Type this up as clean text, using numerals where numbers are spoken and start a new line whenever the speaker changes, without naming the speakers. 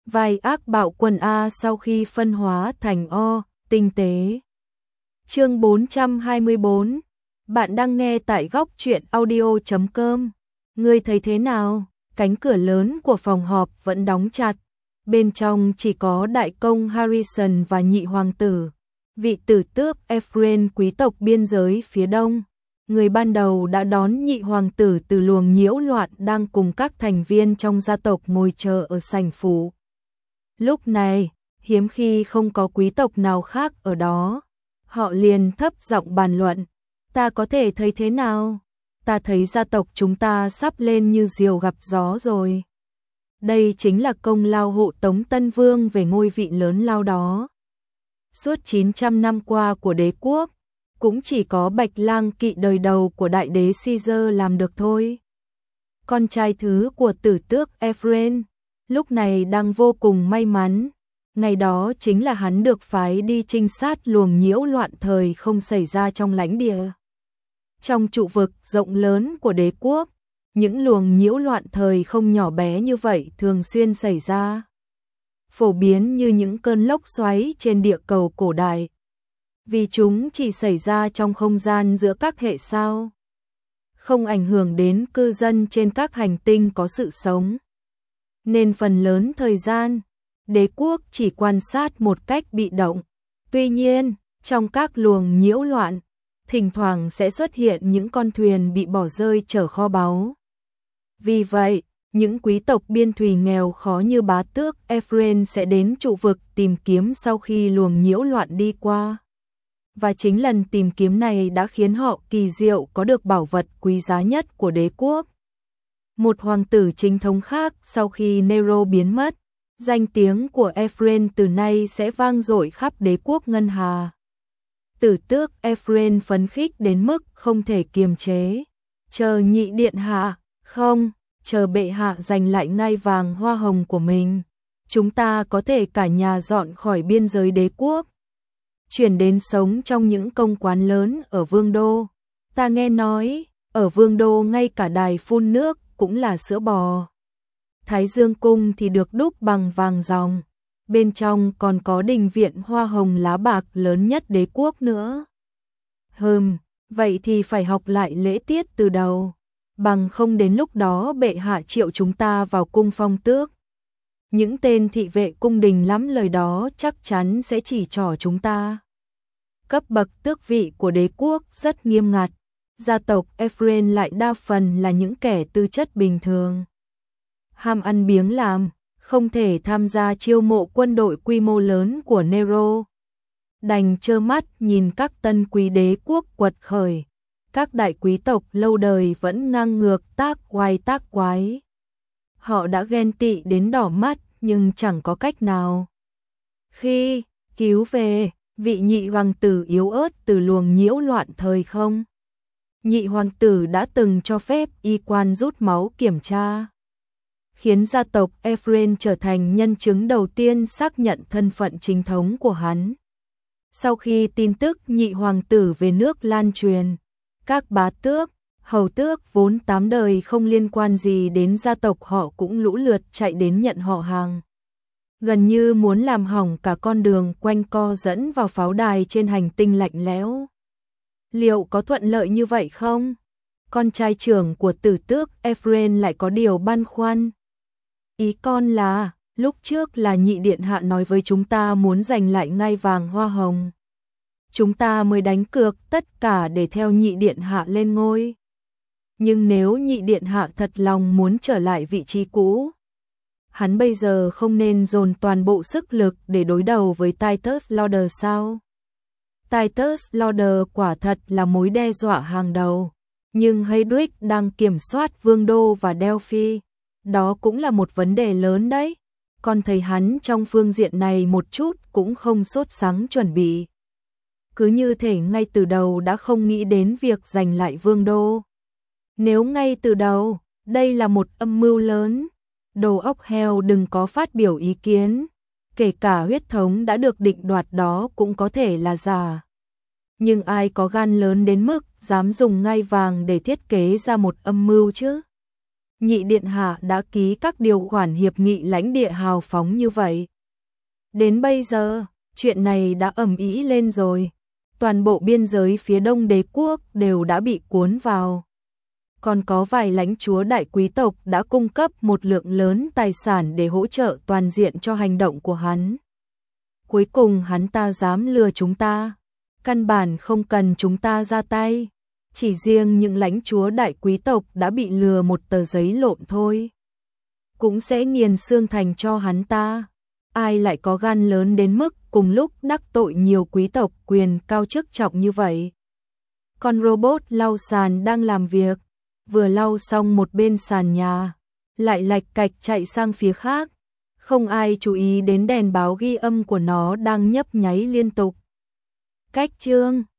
Vai ác bạo quân A sau khi phân hóa thành O, tinh tế. Chương 424. Bạn đang nghe tại góc truyện audio.com. Ngươi thấy thế nào? Cánh cửa lớn của phòng họp vẫn đóng chặt. Bên trong chỉ có đại công Harrison và nhị hoàng tử, vị tử tước Ephraim quý tộc biên giới phía đông. Người ban đầu đã đón nhị hoàng tử từ luồng nhiễu loạn đang cùng các thành viên trong gia tộc ngồi chờ ở sảnh phủ. Lúc này, hiếm khi không có quý tộc nào khác ở đó. Họ liền thấp giọng bàn luận. Ta có thể thấy thế nào? Ta thấy gia tộc chúng ta sắp lên như diều gặp gió rồi. Đây chính là công lao hộ tống Tân Vương về ngôi vị lớn lao đó. Suốt 900 năm qua của đế quốc, cũng chỉ có Bạch Lang Kỵ đời đầu của đại đế Caesar làm được thôi. Con trai thứ của tử tước Ephraim, lúc này đang vô cùng may mắn. Ngày đó chính là hắn được phái đi trinh sát luồng nhiễu loạn thời không xảy ra trong lãnh địa. Trong trụ vực rộng lớn của đế quốc, những luồng nhiễu loạn thời không nhỏ bé như vậy thường xuyên xảy ra. Phổ biến như những cơn lốc xoáy trên địa cầu cổ đại. Vì chúng chỉ xảy ra trong không gian giữa các hệ sao, không ảnh hưởng đến cư dân trên các hành tinh có sự sống. Nên phần lớn thời gian, đế quốc chỉ quan sát một cách bị động. Tuy nhiên, trong các luồng nhiễu loạn, thỉnh thoảng sẽ xuất hiện những con thuyền bị bỏ rơi chở kho báu. Vì vậy, những quý tộc biên thùy nghèo khó như bá tước Ephraim sẽ đến trụ vực tìm kiếm sau khi luồng nhiễu loạn đi qua. Và chính lần tìm kiếm này đã khiến họ kỳ diệu có được bảo vật quý giá nhất của đế quốc. Một hoàng tử chính thống khác sau khi Nero biến mất, danh tiếng của Ephraim từ nay sẽ vang dội khắp đế quốc ngân hà. Tử tước Ephraim phấn khích đến mức không thể kiềm chế. Chờ nhị điện hạ, không, chờ bệ hạ giành lại ngai vàng hoa hồng của mình. Chúng ta có thể cả nhà dọn khỏi biên giới đế quốc, chuyển đến sống trong những công quán lớn ở Vương đô. Ta nghe nói, ở Vương đô ngay cả đài phun nước cũng là sữa bò. Thái Dương cung thì được đúc bằng vàng ròng, bên trong còn có đình viện hoa hồng lá bạc lớn nhất đế quốc nữa. Vậy thì phải học lại lễ tiết từ đầu, bằng không đến lúc đó bệ hạ triệu chúng ta vào cung phong tước. Những tên thị vệ cung đình lắm lời đó chắc chắn sẽ chỉ trỏ chúng ta. Cấp bậc tước vị của đế quốc rất nghiêm ngặt, gia tộc Ephraim lại đa phần là những kẻ tư chất bình thường. Ham ăn biếng làm, không thể tham gia chiêu mộ quân đội quy mô lớn của Nero. Đành trơ mắt nhìn các tân quý đế quốc quật khởi, các đại quý tộc lâu đời vẫn ngang ngược tác oai tác quái. Họ đã ghen tị đến đỏ mắt nhưng chẳng có cách nào. Khi cứu về vị nhị hoàng tử yếu ớt từ luồng nhiễu loạn thời không, nhị hoàng tử đã từng cho phép y quan rút máu kiểm tra, khiến gia tộc Ephraim trở thành nhân chứng đầu tiên xác nhận thân phận chính thống của hắn. Sau khi tin tức nhị hoàng tử về nước lan truyền, các bá tước, hầu tước vốn 8 đời không liên quan gì đến gia tộc họ cũng lũ lượt chạy đến nhận họ hàng. Gần như muốn làm hỏng cả con đường quanh co dẫn vào pháo đài trên hành tinh lạnh lẽo. Liệu có thuận lợi như vậy không? Con trai trưởng của tử tước Ephraim lại có điều băn khoăn. Ý con là, lúc trước là nhị điện hạ nói với chúng ta muốn giành lại ngai vàng hoa hồng. Chúng ta mới đánh cược tất cả để theo nhị điện hạ lên ngôi. Nhưng nếu nhị điện hạ thật lòng muốn trở lại vị trí cũ, hắn bây giờ không nên dồn toàn bộ sức lực để đối đầu với Titus Lauder sao? Titus Lauder quả thật là mối đe dọa hàng đầu, nhưng Heydrich đang kiểm soát Vương đô và Delphi, đó cũng là một vấn đề lớn đấy. Con thấy hắn trong phương diện này một chút cũng không sốt sắng chuẩn bị. Cứ như thể ngay từ đầu đã không nghĩ đến việc giành lại Vương đô. Nếu ngay từ đầu, đây là một âm mưu lớn, đầu óc heo đừng có phát biểu ý kiến, kể cả huyết thống đã được định đoạt đó cũng có thể là giả. Nhưng ai có gan lớn đến mức dám dùng ngai vàng để thiết kế ra một âm mưu chứ? nhị điện hạ đã ký các điều khoản hiệp nghị lãnh địa hào phóng như vậy. Đến bây giờ, chuyện này đã ầm ĩ lên rồi. Toàn bộ biên giới phía đông đế quốc đều đã bị cuốn vào. Còn có vài lãnh chúa đại quý tộc đã cung cấp một lượng lớn tài sản để hỗ trợ toàn diện cho hành động của hắn. Cuối cùng hắn ta dám lừa chúng ta. Căn bản không cần chúng ta ra tay. Chỉ riêng những lãnh chúa đại quý tộc đã bị lừa một tờ giấy lộn thôi. Cũng sẽ nghiền xương thành cho hắn ta. Ai lại có gan lớn đến mức cùng lúc đắc tội nhiều quý tộc quyền cao chức trọng như vậy. Con robot lau sàn đang làm việc. Vừa lau xong một bên sàn nhà, lại lạch cạch chạy sang phía khác. Không ai chú ý đến đèn báo ghi âm của nó đang nhấp nháy liên tục. Cách chương